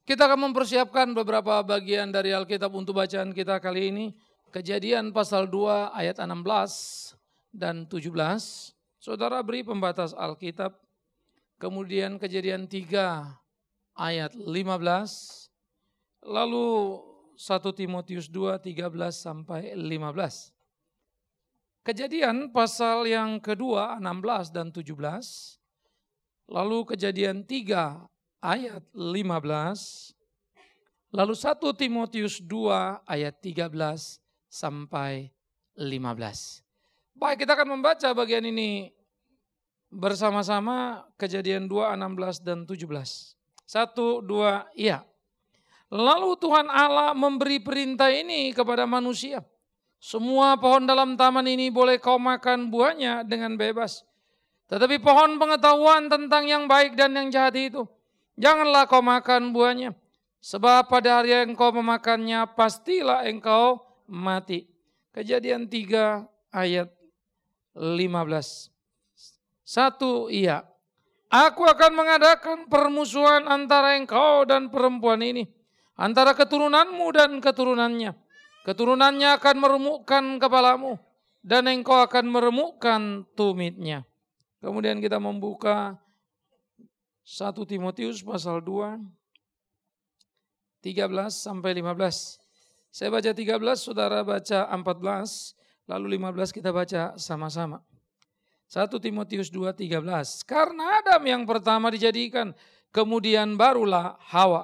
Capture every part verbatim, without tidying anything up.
Kita akan mempersiapkan beberapa bagian dari Alkitab untuk bacaan kita kali ini. Kejadian pasal dua ayat enam belas dan tujuh belas. Saudara beri pembatas Alkitab. Kemudian Kejadian tiga ayat lima belas. Lalu satu Timotius dua tiga belas sampai lima belas. Kejadian pasal yang kedua enam belas dan tujuh belas. Lalu Kejadian tiga ayat lima belas. Lalu satu Timotius dua ayat tiga belas sampai lima belas. Baik, kita akan membaca bagian ini bersama-sama. Kejadian dua enam belas dan tujuh belas. Satu, dua, iya. Lalu Tuhan Allah memberi perintah ini kepada manusia. Semua pohon dalam taman ini boleh kau makan buahnya dengan bebas. Tetapi pohon pengetahuan tentang yang baik dan yang jahat itu, janganlah kau makan buahnya. Sebab pada hari yang engkau memakannya, pastilah engkau mati. Kejadian tiga ayat lima belas. Satu, iya. Aku akan mengadakan permusuhan antara engkau dan perempuan ini, antara keturunanmu dan keturunannya. Keturunannya akan meremukkan kepalamu, dan engkau akan meremukkan tumitnya. Kemudian kita membuka satu Timotius pasal dua, tiga belas sampai lima belas. Saya baca tiga belas, saudara baca empat belas, lalu lima belas kita baca sama-sama. satu Timotius dua, tiga belas. Karena Adam yang pertama dijadikan, kemudian barulah Hawa.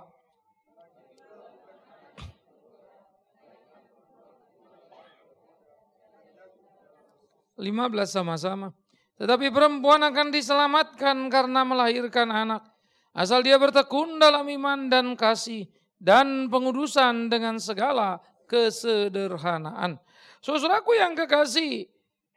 lima belas sama-sama. Tetapi perempuan akan diselamatkan karena melahirkan anak, asal dia bertekun dalam iman dan kasih dan pengudusan dengan segala kesederhanaan. Saudaraku yang kekasih,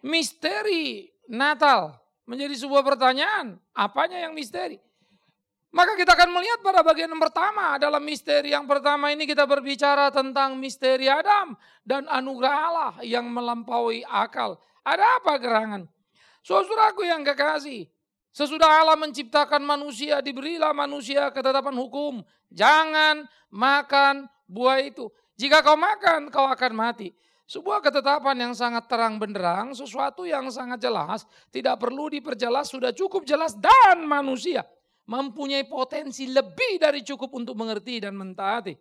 misteri Natal menjadi sebuah pertanyaan. Apanya yang misteri? Maka kita akan melihat pada bagian yang pertama. Dalam misteri yang pertama ini kita berbicara tentang misteri Adam dan anugerah Allah yang melampaui akal. Ada apa gerangan? Saudaraku yang kekasih, sesudah Allah menciptakan manusia, diberilah manusia ketetapan hukum. Jangan makan buah itu. Jika kau makan, kau akan mati. Sebuah ketetapan yang sangat terang benderang, sesuatu yang sangat jelas, tidak perlu diperjelas, sudah cukup jelas. Dan manusia mempunyai potensi lebih dari cukup untuk mengerti dan mentaati.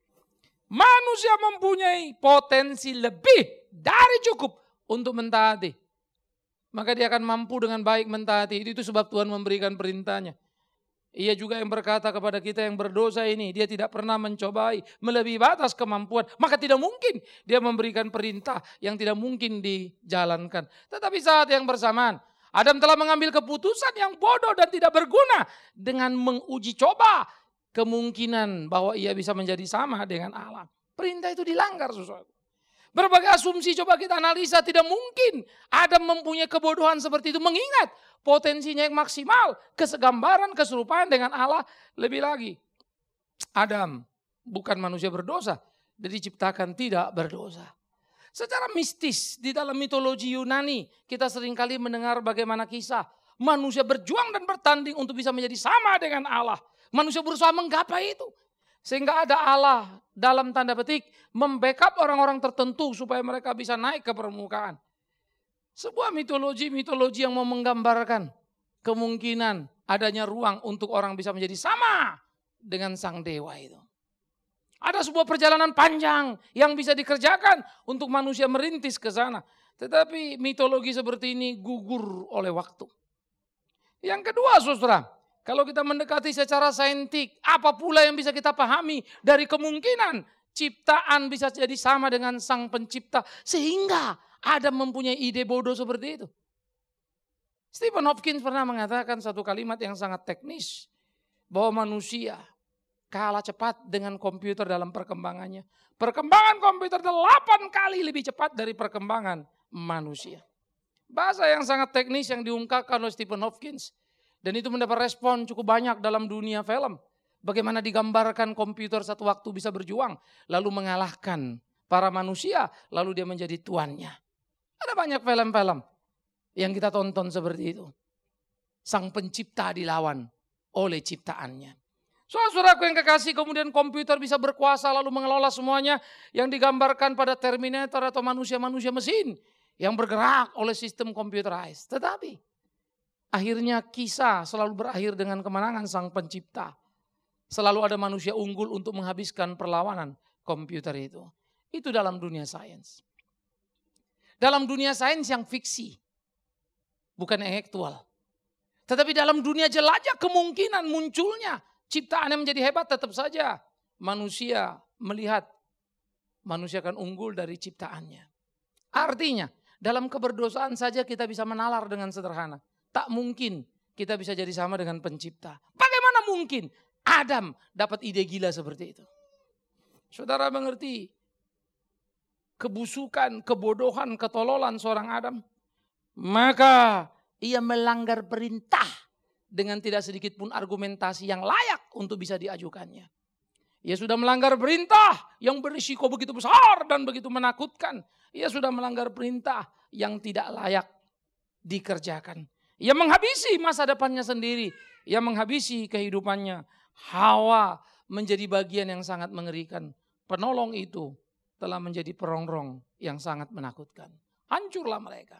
Manusia mempunyai potensi lebih dari cukup untuk mentaati. Maka dia akan mampu dengan baik mentaati. Itu sebab Tuhan memberikan perintahnya. Ia juga yang berkata kepada kita yang berdosa ini, dia tidak pernah mencobai melebihi batas kemampuan. Maka tidak mungkin dia memberikan perintah yang tidak mungkin dijalankan. Tetapi saat yang bersamaan, Adam telah mengambil keputusan yang bodoh dan tidak berguna dengan menguji coba kemungkinan bahwa ia bisa menjadi sama dengan Allah. Perintah itu dilanggar sesuatu. Berbagai asumsi coba kita analisa, tidak mungkin Adam mempunyai kebodohan seperti itu. Mengingat potensinya yang maksimal, kesegambaran, keserupaan dengan Allah. Lebih lagi, Adam bukan manusia berdosa, dia diciptakan tidak berdosa. Secara mistis di dalam mitologi Yunani, kita seringkali mendengar bagaimana kisah manusia berjuang dan bertanding untuk bisa menjadi sama dengan Allah. Manusia berusaha menggapai itu. Sehingga ada Allah dalam tanda petik membackup orang-orang tertentu supaya mereka bisa naik ke permukaan. Sebuah mitologi-mitologi yang mau menggambarkan kemungkinan adanya ruang untuk orang bisa menjadi sama dengan sang dewa itu. Ada sebuah perjalanan panjang yang bisa dikerjakan untuk manusia merintis ke sana. Tetapi mitologi seperti ini gugur oleh waktu. Yang kedua, saudara, kalau kita mendekati secara saintik, apa pula yang bisa kita pahami dari kemungkinan ciptaan bisa jadi sama dengan sang pencipta. Sehingga Adam mempunyai ide bodoh seperti itu. Stephen Hopkins pernah mengatakan satu kalimat yang sangat teknis. Bahwa manusia kalah cepat dengan komputer dalam perkembangannya. Perkembangan komputer delapan kali lebih cepat dari perkembangan manusia. Bahasa yang sangat teknis yang diungkapkan oleh Stephen Hopkins. Dan itu mendapat respon cukup banyak dalam dunia film. Bagaimana digambarkan komputer satu waktu bisa berjuang. Lalu mengalahkan para manusia. Lalu dia menjadi tuannya. Ada banyak film-film yang kita tonton seperti itu. Sang pencipta dilawan oleh ciptaannya. Saudaraku yang kekasih, kemudian komputer bisa berkuasa lalu mengelola semuanya yang digambarkan pada Terminator atau manusia-manusia mesin yang bergerak oleh sistem computerized. Tetapi akhirnya kisah selalu berakhir dengan kemenangan sang pencipta. Selalu ada manusia unggul untuk menghabiskan perlawanan komputer itu. Itu dalam dunia sains. Dalam dunia sains yang fiksi, bukan yang aktual. Tetapi dalam dunia jelajah kemungkinan munculnya ciptaan yang menjadi hebat, tetap saja manusia melihat manusia akan unggul dari ciptaannya. Artinya dalam keberdosaan saja kita bisa menalar dengan sederhana. Tak mungkin kita bisa jadi sama dengan pencipta. Bagaimana mungkin Adam dapat ide gila seperti itu? Saudara mengerti kebusukan, kebodohan, ketololan seorang Adam? Maka ia melanggar perintah dengan tidak sedikit pun argumentasi yang layak untuk bisa diajukannya. Ia sudah melanggar perintah yang berisiko begitu besar dan begitu menakutkan. Ia sudah melanggar perintah yang tidak layak dikerjakan. Ia menghabisi masa depannya sendiri. Ia menghabisi kehidupannya. Hawa menjadi bagian yang sangat mengerikan. Penolong itu telah menjadi perongrong yang sangat menakutkan. Hancurlah mereka.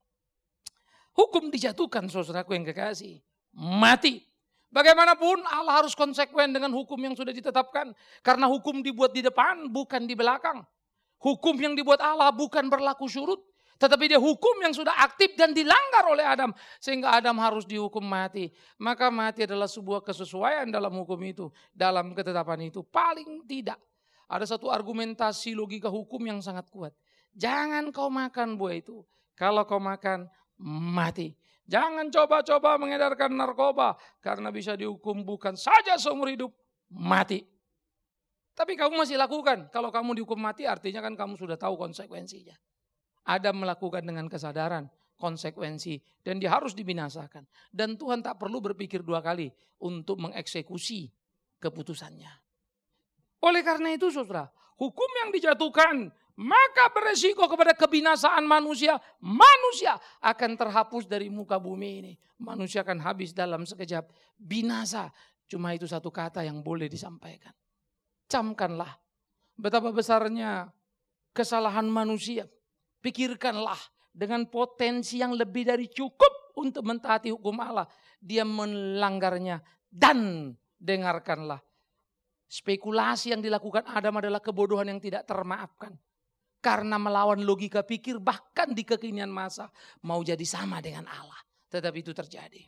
Hukum dijatuhkan, saudaraku yang kekasih. Mati. Bagaimanapun Allah harus konsekuen dengan hukum yang sudah ditetapkan. Karena hukum dibuat di depan, bukan di belakang. Hukum yang dibuat Allah bukan berlaku surut. Tetapi dia hukum yang sudah aktif dan dilanggar oleh Adam. Sehingga Adam harus dihukum mati. Maka mati adalah sebuah kesesuaian dalam hukum itu. Dalam ketetapan itu. Paling tidak. Ada satu argumentasi logika hukum yang sangat kuat. Jangan kau makan buah itu. Kalau kau makan, mati. Jangan coba-coba mengedarkan narkoba. Karena bisa dihukum bukan saja seumur hidup, mati. Tapi kamu masih lakukan. Kalau kamu dihukum mati artinya kan kamu sudah tahu konsekuensinya. Adam melakukan dengan kesadaran konsekuensi. Dan dia harus dibinasakan. Dan Tuhan tak perlu berpikir dua kali untuk mengeksekusi keputusannya. Oleh karena itu saudara, hukum yang dijatuhkan maka beresiko kepada kebinasaan manusia. Manusia akan terhapus dari muka bumi ini. Manusia akan habis dalam sekejap. Binasa. Cuma itu satu kata yang boleh disampaikan. Camkanlah betapa besarnya kesalahan manusia. Pikirkanlah dengan potensi yang lebih dari cukup untuk mentaati hukum Allah. Dia melanggarnya. Dan dengarkanlah. Spekulasi yang dilakukan Adam adalah kebodohan yang tidak termaafkan. Karena melawan logika pikir bahkan di kekinian masa mau jadi sama dengan Allah. Tetapi itu terjadi.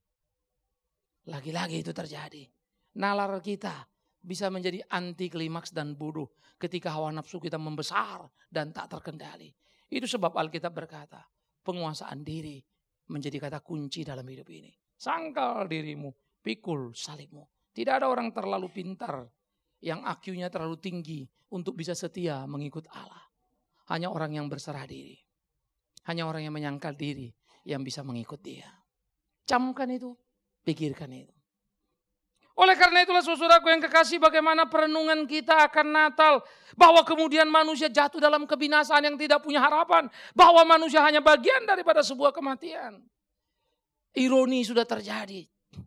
Lagi-lagi itu terjadi. Nalar kita bisa menjadi anti klimaks dan bodoh ketika hawa nafsu kita membesar dan tak terkendali. Itu sebab Alkitab berkata, penguasaan diri menjadi kata kunci dalam hidup ini. Sangkal dirimu, pikul salibmu. Tidak ada orang terlalu pintar yang I Q-nya terlalu tinggi untuk bisa setia mengikut Allah. Hanya orang yang berserah diri. Hanya orang yang menyangkal diri yang bisa mengikut dia. Camkan itu, pikirkan itu. Oleh karena itulah saudaraku yang kekasih, bagaimana perenungan kita akan Natal. Bahwa kemudian manusia jatuh dalam kebinasaan yang tidak punya harapan. Bahwa manusia hanya bagian daripada sebuah kematian. Ironi sudah terjadi.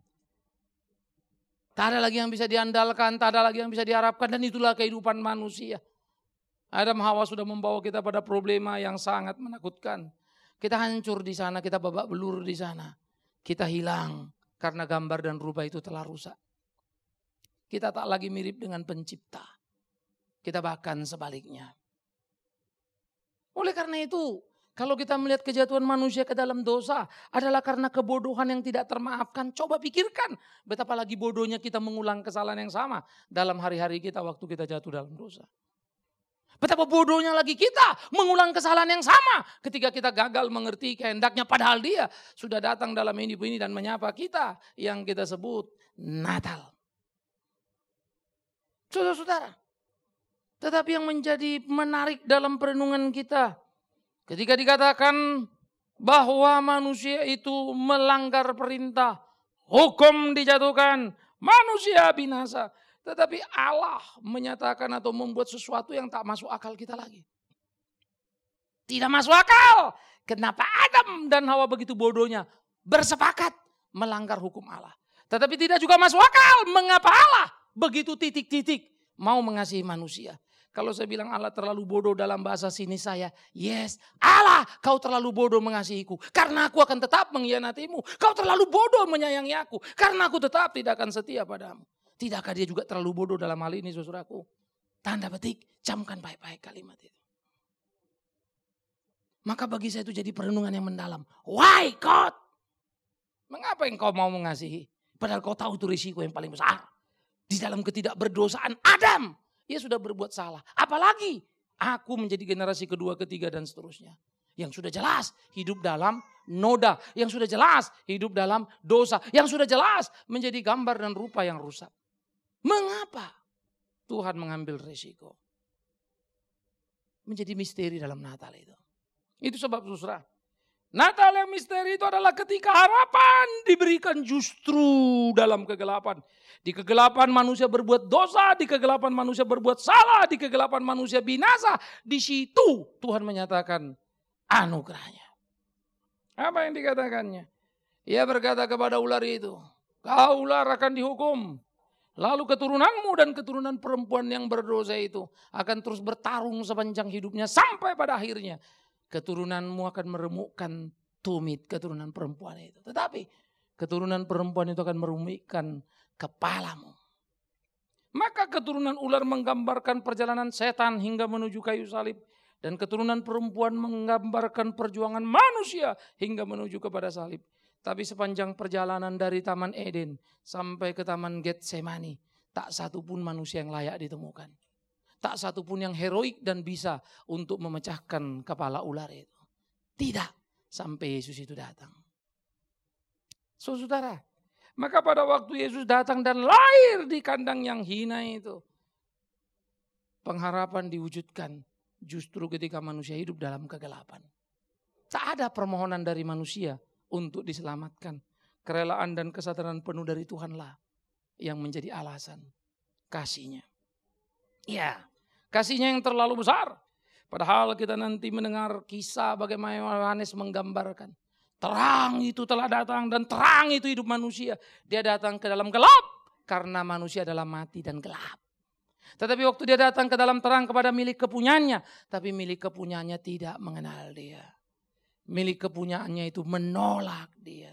Tak ada lagi yang bisa diandalkan, tak ada lagi yang bisa diharapkan. Dan itulah kehidupan manusia. Adam Hawa sudah membawa kita pada problema yang sangat menakutkan. Kita hancur di sana, kita babak belur di sana. Kita hilang karena gambar dan rupa itu telah rusak. Kita tak lagi mirip dengan pencipta. Kita bahkan sebaliknya. Oleh karena itu, kalau kita melihat kejatuhan manusia ke dalam dosa adalah karena kebodohan yang tidak termaafkan. Coba pikirkan betapa lagi bodohnya kita mengulang kesalahan yang sama dalam hari-hari kita waktu kita jatuh dalam dosa. Betapa bodohnya lagi kita mengulang kesalahan yang sama ketika kita gagal mengerti kehendaknya. Padahal dia sudah datang dalam hidup ini dan menyapa kita yang kita sebut Natal. Saudara-saudara, tetapi yang menjadi menarik dalam perenungan kita, ketika dikatakan bahwa manusia itu melanggar perintah, hukum dijatuhkan, manusia binasa. Tetapi Allah menyatakan atau membuat sesuatu yang tak masuk akal kita lagi. Tidak masuk akal. Kenapa Adam dan Hawa begitu bodohnya bersepakat melanggar hukum Allah. Tetapi tidak juga masuk akal mengapa Allah begitu titik-titik mau mengasihi manusia. Kalau saya bilang Allah terlalu bodoh dalam bahasa sini saya, yes, Allah kau terlalu bodoh mengasihiku karena aku akan tetap mengkhianatimu. Kau terlalu bodoh menyayangi aku karena aku tetap tidak akan setia padamu. Tidakkah dia juga terlalu bodoh dalam hal ini, saudaraku? Tanda petik, camkan baik-baik kalimat itu. Maka bagi saya itu jadi perenungan yang mendalam. Why God? Mengapa engkau mau mengasihi? Padahal kau tahu itu risiko yang paling besar. Di dalam ketidakberdosaan Adam, ia sudah berbuat salah. Apalagi aku menjadi generasi kedua, ketiga dan seterusnya. Yang sudah jelas hidup dalam noda. Yang sudah jelas hidup dalam dosa. Yang sudah jelas menjadi gambar dan rupa yang rusak. Mengapa Tuhan mengambil risiko? Menjadi misteri dalam Natal itu. Itu sebab saudara. Natal yang misteri itu adalah ketika harapan diberikan justru dalam kegelapan. Di kegelapan manusia berbuat dosa, di kegelapan manusia berbuat salah, di kegelapan manusia binasa. Di situ Tuhan menyatakan anugerahnya. Apa yang dikatakannya? Ia berkata kepada ular itu, kau ular akan dihukum. Lalu keturunanmu dan keturunan perempuan yang berdosa itu akan terus bertarung sepanjang hidupnya sampai pada akhirnya. Keturunanmu akan meremukkan tumit keturunan perempuan itu. Tetapi keturunan perempuan itu akan meremukkan kepalamu. Maka keturunan ular menggambarkan perjalanan setan hingga menuju kayu salib. Dan keturunan perempuan menggambarkan perjuangan manusia hingga menuju kepada salib. Tapi sepanjang perjalanan dari Taman Eden sampai ke Taman Getsemani, tak satu pun manusia yang layak ditemukan. Tak satu pun yang heroik dan bisa untuk memecahkan kepala ular itu. Tidak, sampai Yesus itu datang. So, saudara, maka pada waktu Yesus datang dan lahir di kandang yang hina itu, pengharapan diwujudkan justru ketika manusia hidup dalam kegelapan. Tak ada permohonan dari manusia untuk diselamatkan. Kerelaan dan kesadaran penuh dari Tuhanlah yang menjadi alasan kasihnya. Ya, kasihnya yang terlalu besar. Padahal kita nanti mendengar kisah bagaimana Yohanes menggambarkan. Terang itu telah datang dan terang itu hidup manusia. Dia datang ke dalam gelap karena manusia adalah mati dan gelap. Tetapi waktu dia datang ke dalam terang kepada milik kepunyaannya. Tapi milik kepunyaannya tidak mengenal dia. Milik kepunyaannya itu menolak dia.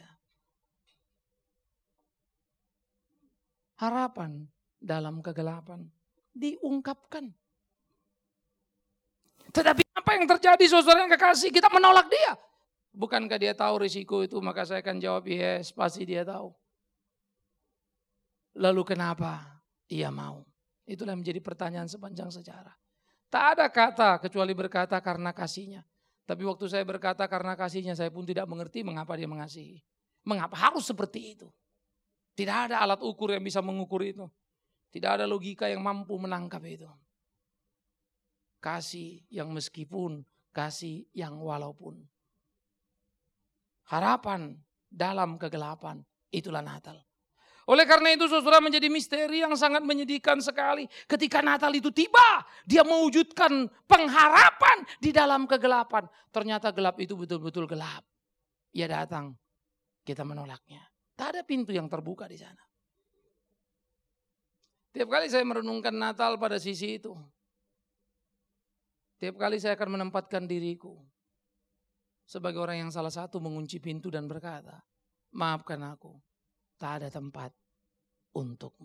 Harapan dalam kegelapan diungkapkan. Tetapi apa yang terjadi saudara yang kekasih? Kita menolak dia. Bukankah dia tahu risiko itu? Maka saya akan jawab yes, pasti dia tahu. Lalu kenapa ia mau? Itulah menjadi pertanyaan sepanjang sejarah. Tak ada kata kecuali berkata karena kasihnya. Tapi waktu saya berkata karena kasihnya, saya pun tidak mengerti mengapa dia mengasihi. Mengapa harus seperti itu? Tidak ada alat ukur yang bisa mengukur itu. Tidak ada logika yang mampu menangkap itu. Kasih yang meskipun, kasih yang walaupun. Harapan dalam kegelapan, itulah Natal. Oleh karena itu saudara menjadi misteri yang sangat menyedihkan sekali. Ketika Natal itu tiba, dia mewujudkan pengharapan di dalam kegelapan. Ternyata gelap itu betul-betul gelap. Ia datang, kita menolaknya. Tak ada pintu yang terbuka di sana. Tiap kali saya merenungkan Natal pada sisi itu. Tiap kali saya akan menempatkan diriku sebagai orang yang salah satu mengunci pintu dan berkata, maafkan aku. Tak ada tempat untukmu.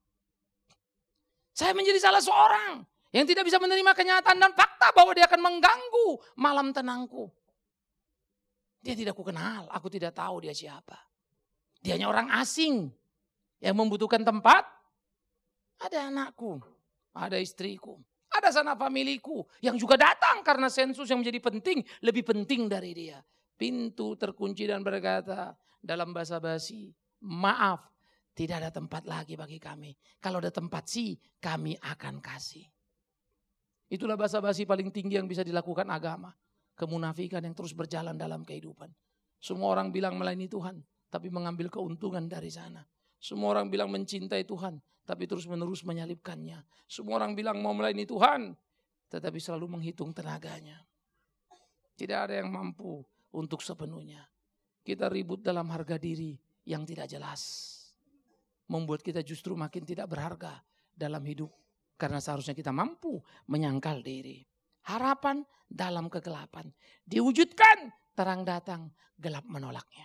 Saya menjadi salah seorang yang tidak bisa menerima kenyataan dan fakta bahwa dia akan mengganggu malam tenangku. Dia tidak kukenal, aku tidak tahu dia siapa. Dia hanya orang asing yang membutuhkan tempat. Ada anakku, ada istriku, ada sanak familiku yang juga datang karena sensus yang menjadi penting, lebih penting dari dia. Pintu terkunci dan berkata dalam bahasa basi, maaf, tidak ada tempat lagi bagi kami. Kalau ada tempat sih, kami akan kasih. Itulah basa-basi paling tinggi yang bisa dilakukan agama. Kemunafikan yang terus berjalan dalam kehidupan. Semua orang bilang melayani Tuhan, tapi mengambil keuntungan dari sana. Semua orang bilang mencintai Tuhan, tapi terus menerus menyalibkannya. Semua orang bilang mau melayani Tuhan, tetapi selalu menghitung tenaganya. Tidak ada yang mampu untuk sepenuhnya. Kita ribut dalam harga diri yang tidak jelas. membuat kita justru makin tidak berharga dalam hidup. Karena seharusnya kita mampu menyangkal diri. Harapan dalam kegelapan. Diwujudkan, terang datang, gelap menolaknya.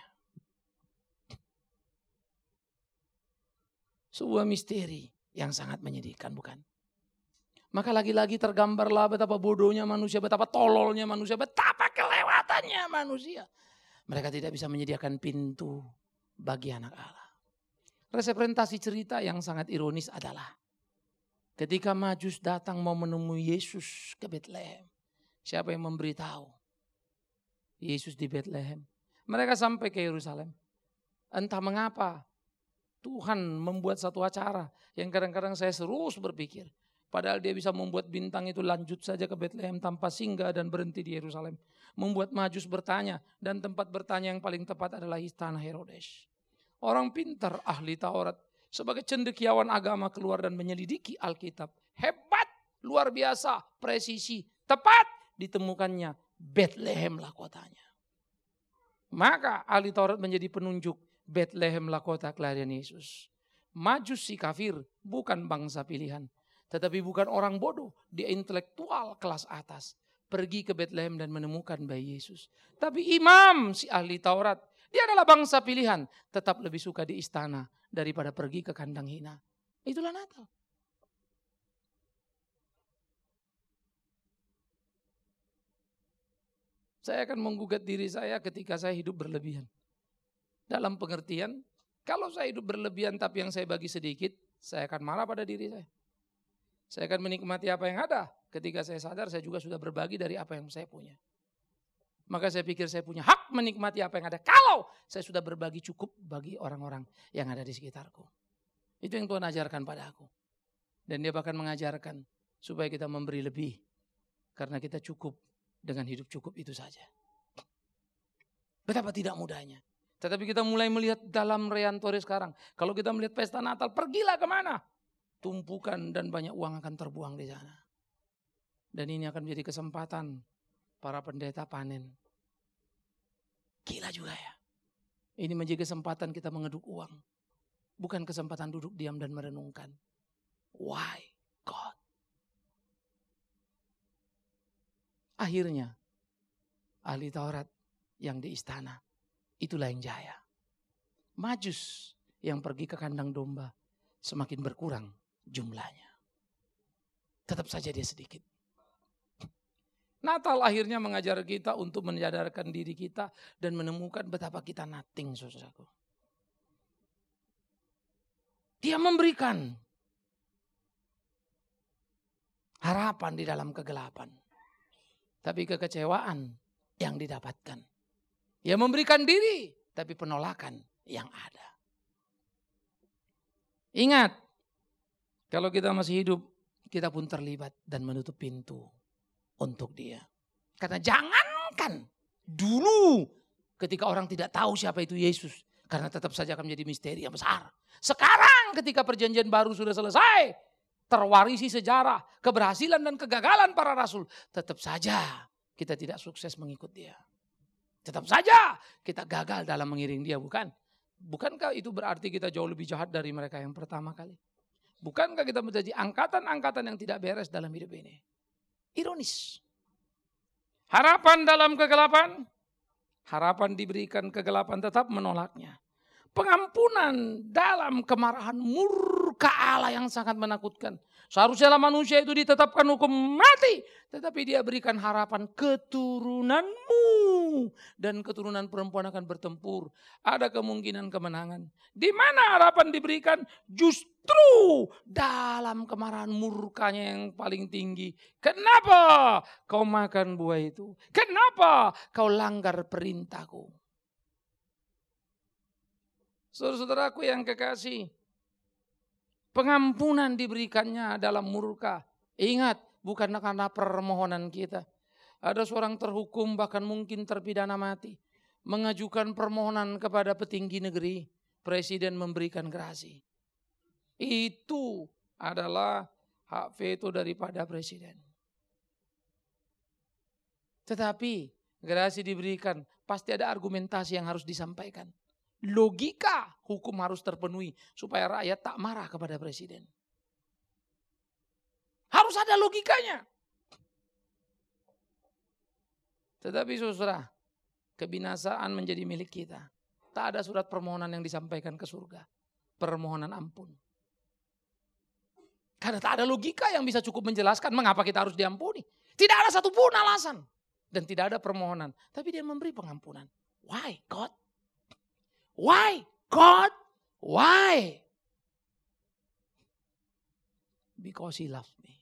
Sebuah misteri yang sangat menyedihkan, bukan? Maka lagi-lagi tergambarlah betapa bodohnya manusia, betapa tololnya manusia, betapa kelewatannya manusia. Mereka tidak bisa menyediakan pintu bagi anak Allah. Representasi cerita yang sangat ironis adalah ketika Majus datang mau menemui Yesus ke Betlehem. Siapa yang memberitahu? Yesus di Betlehem. Mereka sampai ke Yerusalem. Entah mengapa Tuhan membuat satu acara yang kadang-kadang saya terus berpikir. Padahal dia bisa membuat bintang itu lanjut saja ke Betlehem tanpa singgah dan berhenti di Yerusalem. Membuat Majus bertanya, dan tempat bertanya yang paling tepat adalah istana Herodes. Orang pintar, ahli Taurat, sebagai cendekiawan agama keluar dan menyelidiki Alkitab. Hebat, luar biasa, presisi, tepat ditemukannya Betlehem lah kotanya. Maka ahli Taurat menjadi penunjuk, Betlehem lah kota kelahiran Yesus. Majus si kafir bukan bangsa pilihan. Tetapi bukan orang bodoh, dia intelektual kelas atas. Pergi ke Betlehem dan menemukan bayi Yesus. Tapi imam si ahli Taurat, dia adalah bangsa pilihan. Tetap lebih suka di istana daripada pergi ke kandang hina. Itulah Natal. Saya akan menggugat diri saya ketika saya hidup berlebihan. Dalam pengertian, kalau saya hidup berlebihan tapi yang saya bagi sedikit, saya akan marah pada diri saya. Saya akan menikmati apa yang ada. Ketika saya sadar saya juga sudah berbagi dari apa yang saya punya. Maka saya pikir saya punya hak menikmati apa yang ada. Kalau saya sudah berbagi cukup bagi orang-orang yang ada di sekitarku. Itu yang Tuhan ajarkan pada aku. Dan dia bahkan mengajarkan supaya kita memberi lebih. Karena kita cukup dengan hidup cukup itu saja. Betapa tidak mudahnya. Tetapi kita mulai melihat dalam Reantore sekarang. Kalau kita melihat pesta Natal, pergilah kemana? Tumpukan dan banyak uang akan terbuang di sana. Dan ini akan menjadi kesempatan para pendeta panen. Gila juga ya. Ini menjadi kesempatan kita mengeduk uang. Bukan kesempatan duduk diam dan merenungkan. Why God? Akhirnya ahli Taurat yang di istana, itulah yang jaya. Majus yang pergi ke kandang domba semakin berkurang jumlahnya. Tetap saja dia sedikit. Natal akhirnya mengajar kita untuk menyadarkan diri kita dan menemukan betapa kita nothing, saudaraku. Dia memberikan harapan di dalam kegelapan. Tapi kekecewaan yang didapatkan. Dia memberikan diri, tapi penolakan yang ada. Ingat, kalau kita masih hidup, kita pun terlibat dan menutup pintu untuk dia. Karena jangankan dulu ketika orang tidak tahu siapa itu Yesus. Karena tetap saja akan menjadi misteri yang besar. Sekarang ketika perjanjian baru sudah selesai, terwarisi sejarah, keberhasilan dan kegagalan para rasul. Tetap saja kita tidak sukses mengikut dia. Tetap saja kita gagal dalam mengiring dia, bukan? Bukankah itu berarti kita jauh lebih jahat dari mereka yang pertama kali? Bukankah kita menjadi angkatan-angkatan yang tidak beres dalam hidup ini? Ironis. Harapan dalam kegelapan, harapan diberikan kegelapan tetap menolaknya. Pengampunan dalam kemarahan murka Allah yang sangat menakutkan. Seharusnya manusia itu ditetapkan hukum mati. Tetapi dia berikan harapan keturunanmu. Dan keturunan perempuan akan bertempur. Ada kemungkinan kemenangan. Di mana harapan diberikan? Justru dalam kemarahan murkanya yang paling tinggi. Kenapa kau makan buah itu? Kenapa kau langgar perintahku? Saudara-saudaraku yang kekasih, pengampunan diberikannya dalam murka. Ingat, bukan karena permohonan kita. Ada seorang terhukum bahkan mungkin terpidana mati. Mengajukan permohonan kepada petinggi negeri. Presiden memberikan gerasi. Itu adalah hak veto daripada presiden. Tetapi gerasi diberikan, pasti ada argumentasi yang harus disampaikan. Logika hukum harus terpenuhi supaya rakyat tak marah kepada presiden. Harus ada logikanya. Tetapi saudara, kebinasaan menjadi milik kita. Tak ada surat permohonan yang disampaikan ke surga. Permohonan ampun. Karena tak ada logika yang bisa cukup menjelaskan mengapa kita harus diampuni. Tidak ada satupun alasan. Dan tidak ada permohonan. Tapi dia memberi pengampunan. Why God? Why God? Why? Because he loves me.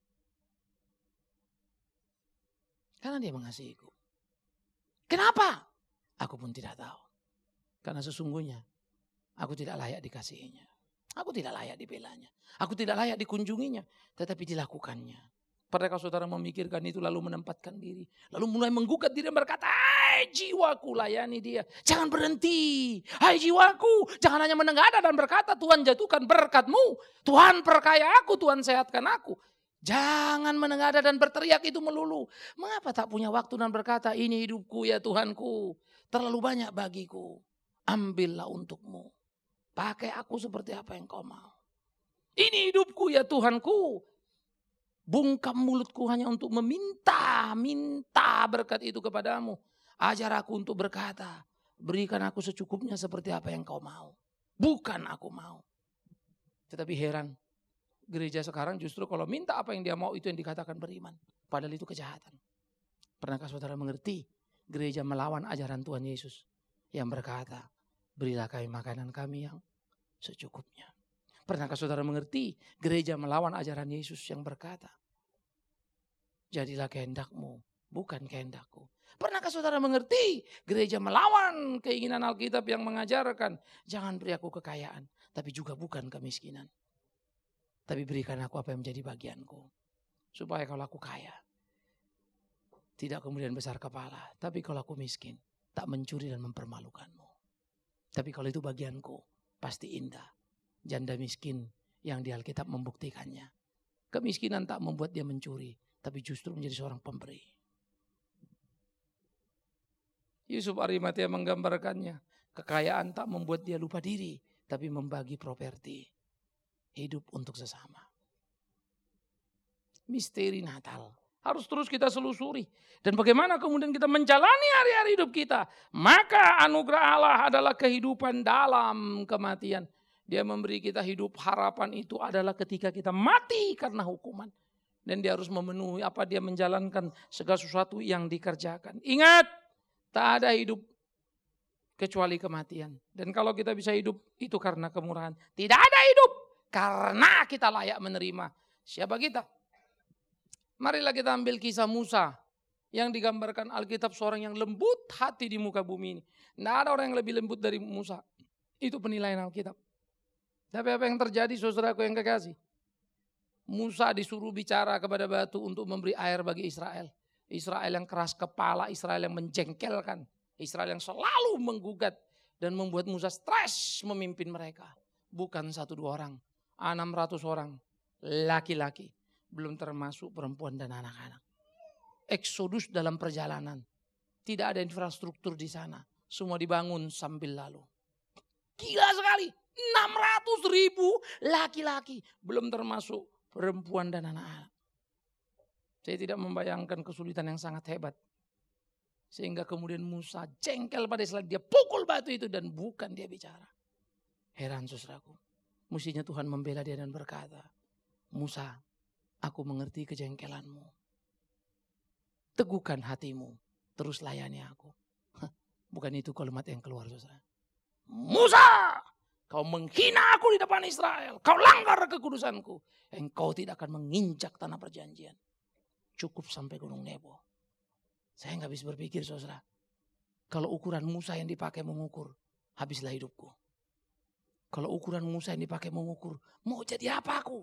Karena dia mengasihiku. Kenapa? Aku pun tidak tahu. Karena sesungguhnya aku tidak layak dikasihinya. Aku tidak layak dibelanya. Aku tidak layak dikunjunginya. Tetapi dilakukannya. Pernahkah saudara memikirkan itu lalu menempatkan diri. Lalu mulai menggugat diri dan berkata, hai jiwaku layani dia. Jangan berhenti. Hai jiwaku. Jangan hanya menengadah dan berkata Tuhan jatuhkan berkat-Mu. Tuhan perkaya aku. Tuhan sehatkan aku. Jangan menengadah dan berteriak itu melulu. Mengapa tak punya waktu dan berkata ini hidupku ya Tuhanku. Terlalu banyak bagiku. Ambillah untukmu. Pakai aku seperti apa yang kau mau. Ini hidupku ya Tuhanku. Bungkam mulutku hanya untuk meminta. Minta berkat itu kepadamu. Ajar aku untuk berkata. Berikan aku secukupnya seperti apa yang kau mau. Bukan aku mau. Tetapi heran. Gereja sekarang justru kalau minta apa yang dia mau itu yang dikatakan beriman. Padahal itu kejahatan. Pernahkah saudara mengerti? Gereja melawan ajaran Tuhan Yesus. Yang berkata, berilah kami makanan kami yang secukupnya. Pernahkah saudara mengerti? Gereja melawan ajaran Yesus yang berkata, jadilah kehendak-Mu, bukan kehendak-Ku. Pernahkah saudara mengerti? Gereja melawan keinginan Alkitab yang mengajarkan, jangan beri aku kekayaan, tapi juga bukan kemiskinan. Tapi berikan aku apa yang menjadi bagianku. Supaya kalau aku kaya, tidak kemudian besar kepala. Tapi kalau aku miskin, tak mencuri dan mempermalukanmu. Tapi kalau itu bagianku, pasti indah. Janda miskin yang di Alkitab membuktikannya. Kemiskinan tak membuat dia mencuri, tapi justru menjadi seorang pemberi. Yusuf Arimatea menggambarkannya. Kekayaan tak membuat dia lupa diri, tapi membagi properti. Hidup untuk sesama. Misteri Natal. Harus terus kita selusuri. Dan bagaimana kemudian kita menjalani hari-hari hidup kita. Maka anugerah Allah adalah kehidupan dalam kematian. Dia memberi kita hidup, harapan itu adalah ketika kita mati karena hukuman. Dan dia harus memenuhi apa dia menjalankan segala sesuatu yang dikerjakan. Ingat, tak ada hidup kecuali kematian. Dan kalau kita bisa hidup itu karena kemurahan. Tidak ada hidup karena kita layak menerima. Siapa kita? Marilah kita ambil kisah Musa yang digambarkan Alkitab, seorang yang lembut hati di muka bumi ini. Tidak ada orang yang lebih lembut dari Musa. Itu penilaian Alkitab. Tapi apa yang terjadi saudaraku yang kekasih? Musa disuruh bicara kepada batu untuk memberi air bagi Israel. Israel yang keras kepala, Israel yang menjengkelkan. Israel yang selalu menggugat dan membuat Musa stres memimpin mereka. Bukan satu dua orang. enam ratus orang laki-laki, belum termasuk perempuan dan anak-anak. Eksodus dalam perjalanan, tidak ada infrastruktur di sana, semua dibangun sambil lalu. Gila sekali, enam ratus ribu laki-laki, belum termasuk perempuan dan anak-anak. Saya tidak membayangkan kesulitan yang sangat hebat. Sehingga kemudian Musa jengkel pada Israel, dia pukul batu itu dan bukan dia bicara. Heran saudaraku. Mestinya Tuhan membela dia dan berkata, Musa, aku mengerti kejengkelanmu. Teguhkan hatimu, terus layani aku. Hah, bukan itu kalimat yang keluar saudara. Musa, kau menghina aku di depan Israel. Kau langgar kekudusanku. Engkau tidak akan menginjak tanah perjanjian. Cukup sampai gunung Nebo. Saya nggak bisa berpikir saudara. Kalau ukuran Musa yang dipakai mengukur, habislah hidupku. Kalau ukuran Musa yang dipakai mengukur, mau jadi apa aku?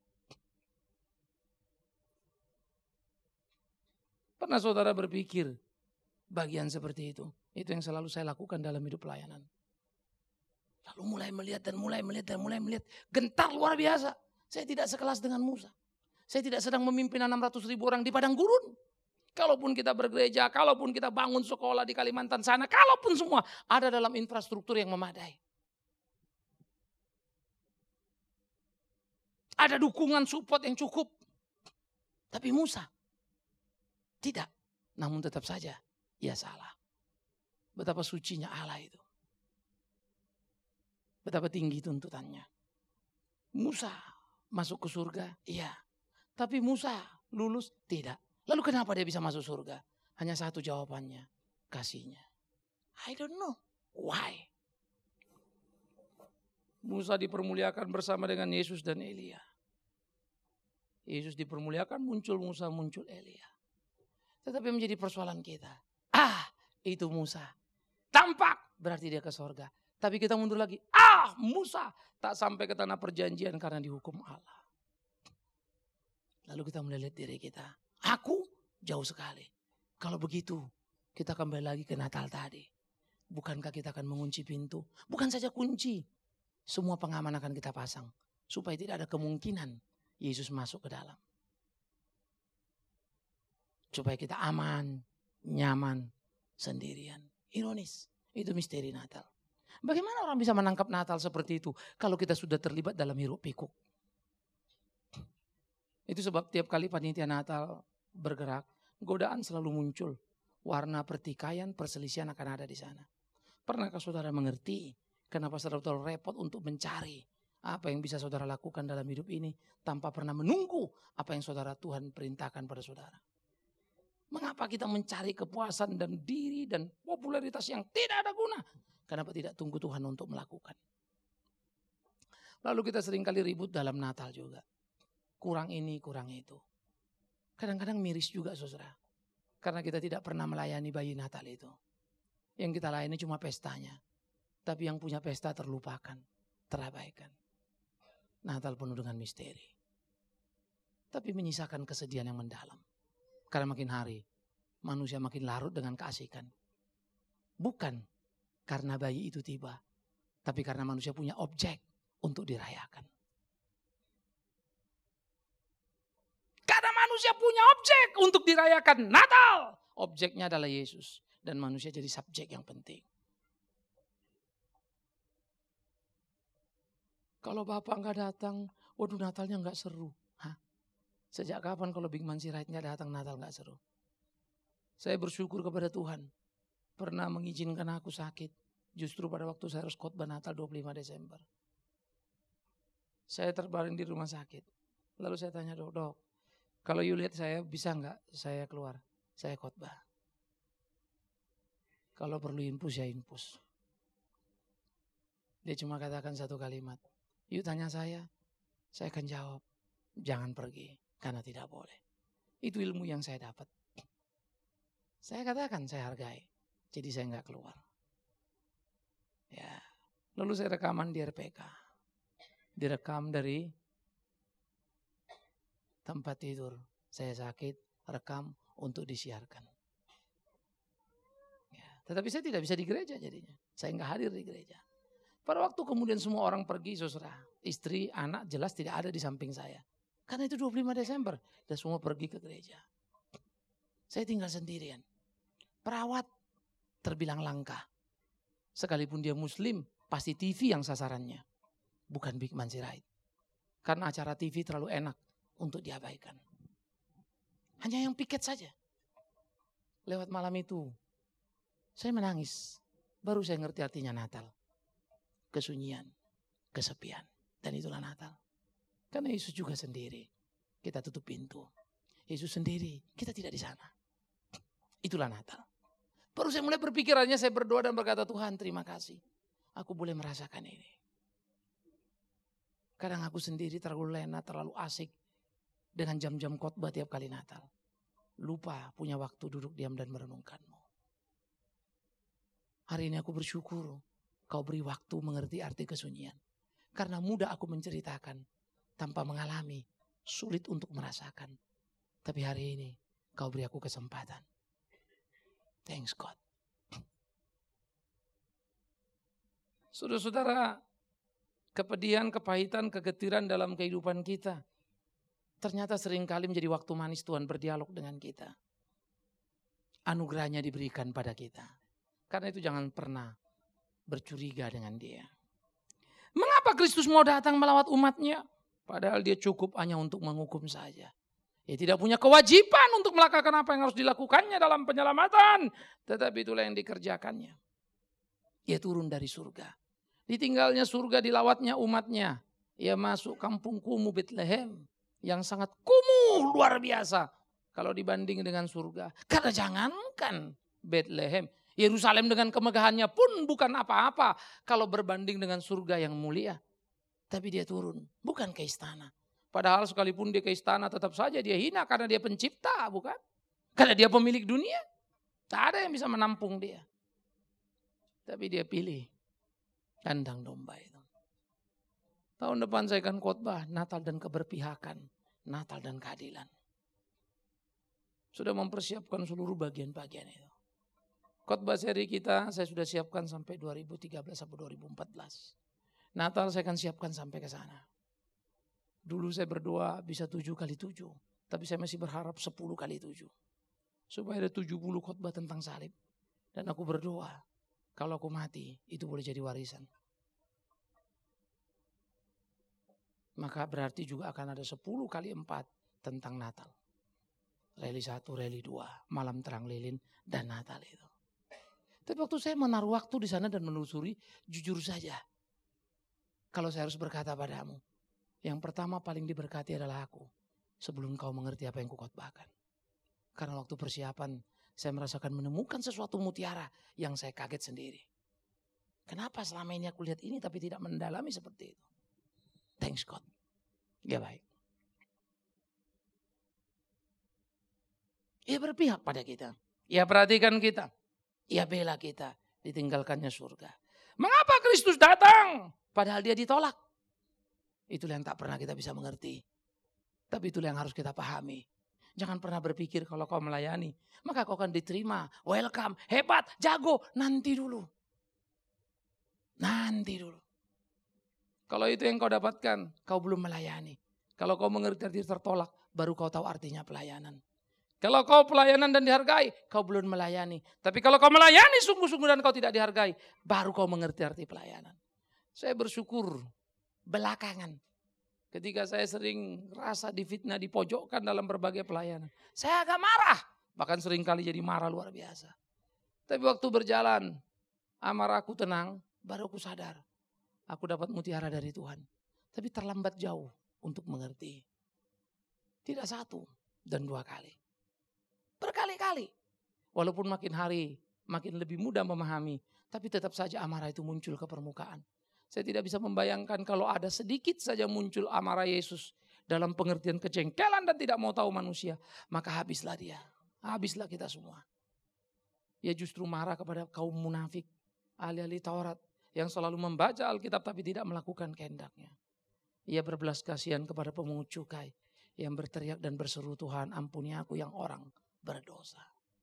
Pernah saudara berpikir bagian seperti itu? Itu yang selalu saya lakukan dalam hidup pelayanan. Lalu mulai melihat dan mulai melihat dan mulai melihat. Gentar luar biasa. Saya tidak sekelas dengan Musa. Saya tidak sedang memimpin enam ratus ribu orang di padang gurun. Kalaupun kita bergereja, kalaupun kita bangun sekolah di Kalimantan sana, kalaupun semua ada dalam infrastruktur yang memadai. Ada dukungan support yang cukup. Tapi Musa tidak. Namun tetap saja ia salah. Betapa sucinya Allah itu. Betapa tinggi tuntutannya. Musa masuk ke surga? Iya. Tapi Musa lulus? Tidak. Lalu kenapa dia bisa masuk surga? Hanya satu jawabannya. Kasihnya. I don't know. Why? Musa dipermuliakan bersama dengan Yesus dan Elia. Yesus dipermuliakan, muncul Musa, muncul Elia. Tetapi menjadi persoalan kita. Ah, itu Musa. Tampak, berarti dia ke sorga. Tapi kita mundur lagi. Ah, Musa tak sampai ke tanah perjanjian karena dihukum Allah. Lalu kita melihat diri kita. Aku jauh sekali. Kalau begitu, kita kembali lagi ke Natal tadi. Bukankah kita akan mengunci pintu? Bukan saja kunci. Semua pengaman akan kita pasang. Supaya tidak ada kemungkinan Yesus masuk ke dalam. Supaya kita aman, nyaman, sendirian. Ironis, itu misteri Natal. Bagaimana orang bisa menangkap Natal seperti itu kalau kita sudah terlibat dalam hiruk pikuk? Itu sebab tiap kali panitia Natal bergerak, godaan selalu muncul. Warna pertikaian, perselisihan akan ada di sana. Pernahkah saudara mengerti kenapa saudara terlalu repot untuk mencari apa yang bisa saudara lakukan dalam hidup ini tanpa pernah menunggu apa yang saudara Tuhan perintahkan pada saudara? Mengapa kita mencari kepuasan dan diri dan popularitas yang tidak ada guna? Kenapa tidak tunggu Tuhan untuk melakukan? Lalu kita seringkali ribut dalam Natal juga. Kurang ini, kurang itu. Kadang-kadang miris juga saudara. Karena kita tidak pernah melayani bayi Natal itu. Yang kita layani cuma pestanya. Tapi yang punya pesta terlupakan, terabaikan. Natal penuh dengan misteri. Tapi menyisakan kesedihan yang mendalam. Karena makin hari manusia makin larut dengan keasikan. Bukan karena bayi itu tiba. Tapi karena manusia punya objek untuk dirayakan. Karena manusia punya objek untuk dirayakan Natal. Objeknya adalah Yesus. Dan manusia jadi subjek yang penting. Kalau Bapak nggak datang, waduh Natalnya nggak seru. Hah? Sejak kapan kalau Big Man Sirait nggak datang Natal nggak seru? Saya bersyukur kepada Tuhan. Pernah mengizinkan aku sakit. Justru pada waktu saya harus khotbah Natal dua puluh lima Desember. Saya terbaring di rumah sakit. Lalu saya tanya dok, dok, kalau you lihat saya bisa nggak saya keluar? Saya khotbah. Kalau perlu infus ya infus. Dia cuma katakan satu kalimat. You tanya saya, saya akan jawab, jangan pergi karena tidak boleh. Itu ilmu yang saya dapat. Saya katakan saya hargai, jadi saya nggak keluar. Ya, lalu saya rekaman di R P K, direkam dari tempat tidur. Saya sakit, rekam untuk disiarkan. Ya, tetapi saya tidak bisa di gereja jadinya, saya nggak hadir di gereja. Pada waktu kemudian semua orang pergi, saudara, istri, anak jelas tidak ada di samping saya. Karena itu dua puluh lima Desember, dan semua pergi ke gereja. Saya tinggal sendirian. Perawat terbilang langka. Sekalipun dia muslim, pasti T V yang sasarannya. Bukan Big Man Sirait. Karena acara T V terlalu enak untuk diabaikan. Hanya yang piket saja. Lewat malam itu, saya menangis. Baru saya ngerti artinya Natal. Kesunyian, kesepian. Dan itulah Natal. Karena Yesus juga sendiri. Kita tutup pintu. Yesus sendiri, kita tidak di sana. Itulah Natal. Baru saya mulai berpikirannya, saya berdoa dan berkata, Tuhan terima kasih. Aku boleh merasakan ini. Kadang aku sendiri terlalu lena, terlalu asik. Dengan jam-jam khotbah tiap kali Natal. Lupa punya waktu duduk diam dan merenungkanmu. Hari ini aku bersyukur. Kau beri waktu mengerti arti kesunyian. Karena mudah aku menceritakan tanpa mengalami, sulit untuk merasakan. Tapi hari ini kau beri aku kesempatan. Thanks God. Saudara-saudara, kepedihan, kepahitan, kegetiran dalam kehidupan kita ternyata seringkali menjadi waktu manis Tuhan berdialog dengan kita. anugerahnya diberikan pada kita. Karena itu jangan pernah bercuriga dengan dia. Mengapa Kristus mau datang melawat umatnya? Padahal dia cukup hanya untuk menghukum saja. Dia tidak punya kewajiban untuk melakukan apa yang harus dilakukannya dalam penyelamatan. Tetapi itulah yang dikerjakannya. Dia turun dari surga. Ditinggalnya surga, dilawatnya umatnya. Ia masuk kampung kumuh Bethlehem. Yang sangat kumuh luar biasa. Kalau dibanding dengan surga. Karena jangankan Bethlehem. Yerusalem dengan kemegahannya pun bukan apa-apa. Kalau berbanding dengan surga yang mulia. Tapi dia turun. Bukan ke istana. Padahal sekalipun dia ke istana tetap saja dia hina. Karena dia pencipta bukan. Karena dia pemilik dunia. Tak ada yang bisa menampung dia. Tapi dia pilih kandang domba itu. Tahun depan saya akan khotbah Natal dan keberpihakan. Natal dan keadilan. Sudah mempersiapkan seluruh bagian-bagian itu. Khotbah seri kita saya sudah siapkan sampai dua ribu tiga belas sampai dua ribu empat belas. Natal saya akan siapkan sampai ke sana. Dulu saya berdoa bisa tujuh kali tujuh. Tapi saya masih berharap sepuluh kali tujuh. Supaya ada tujuh puluh khotbah tentang salib. Dan aku berdoa. Kalau aku mati itu boleh jadi warisan. Maka berarti juga akan ada sepuluh kali empat tentang Natal. Reli satu, reli dua. Malam terang lilin dan Natal itu. Tapi waktu saya menaruh waktu di sana dan menelusuri, jujur saja. Kalau saya harus berkata padamu, yang pertama paling diberkati adalah aku. Sebelum kau mengerti apa yang kukhotbahkan. Karena waktu persiapan, saya merasakan menemukan sesuatu mutiara yang saya kaget sendiri. Kenapa selama ini aku lihat ini tapi tidak mendalami seperti itu? Thanks God. Ya baik. Ia berpihak pada kita. Ia perhatikan kita. Ia bela kita, ditinggalkannya surga. Mengapa Kristus datang? Padahal dia ditolak. Itulah yang tak pernah kita bisa mengerti. Tapi itulah yang harus kita pahami. Jangan pernah berpikir kalau kau melayani, maka kau akan diterima. Welcome, hebat, jago. Nanti dulu. Nanti dulu. Kalau itu yang kau dapatkan, kau belum melayani. Kalau kau mengerti arti tertolak, baru kau tahu artinya pelayanan. Kalau kau pelayanan dan dihargai, kau belum melayani. Tapi kalau kau melayani sungguh-sungguh dan kau tidak dihargai, baru kau mengerti arti pelayanan. Saya bersyukur belakangan. Ketika saya sering rasa difitnah, dipojokkan dalam berbagai pelayanan. Saya agak marah. Bahkan sering kali jadi marah luar biasa. Tapi waktu berjalan, amarahku tenang, baru aku sadar. Aku dapat mutiara dari Tuhan. Tapi terlambat jauh untuk mengerti. Tidak satu dan dua kali. Berkali-kali. Walaupun makin hari makin lebih mudah memahami. Tapi tetap saja amarah itu muncul ke permukaan. Saya tidak bisa membayangkan kalau ada sedikit saja muncul amarah Yesus. Dalam pengertian kejengkelan dan tidak mau tahu manusia. Maka habislah dia. Habislah kita semua. Dia justru marah kepada kaum munafik. Ahli-ahli Taurat. Yang selalu membaca Alkitab tapi tidak melakukan kehendaknya. Ia berbelas kasihan kepada pemungut cukai. Yang berteriak dan berseru, Tuhan ampuni aku yang orang berdosa.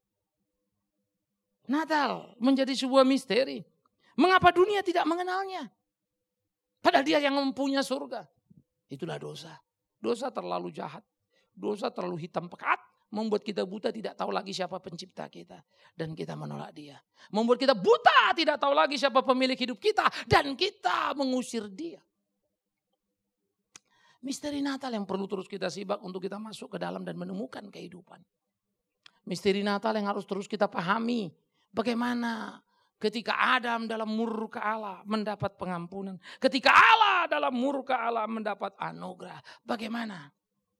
Natal menjadi sebuah misteri. Mengapa dunia tidak mengenalnya? Padahal dia yang mempunyai surga. Itulah dosa. Dosa terlalu jahat. Dosa terlalu hitam pekat. Membuat kita buta tidak tahu lagi siapa pencipta kita. Dan kita menolak dia. Membuat kita buta tidak tahu lagi siapa pemilik hidup kita. Dan kita mengusir dia. Misteri Natal yang perlu terus kita simak untuk kita masuk ke dalam dan menemukan kehidupan. Misteri Natal yang harus terus kita pahami. Bagaimana ketika Adam dalam murka Allah mendapat pengampunan. Ketika Allah dalam murka Allah mendapat anugerah. Bagaimana?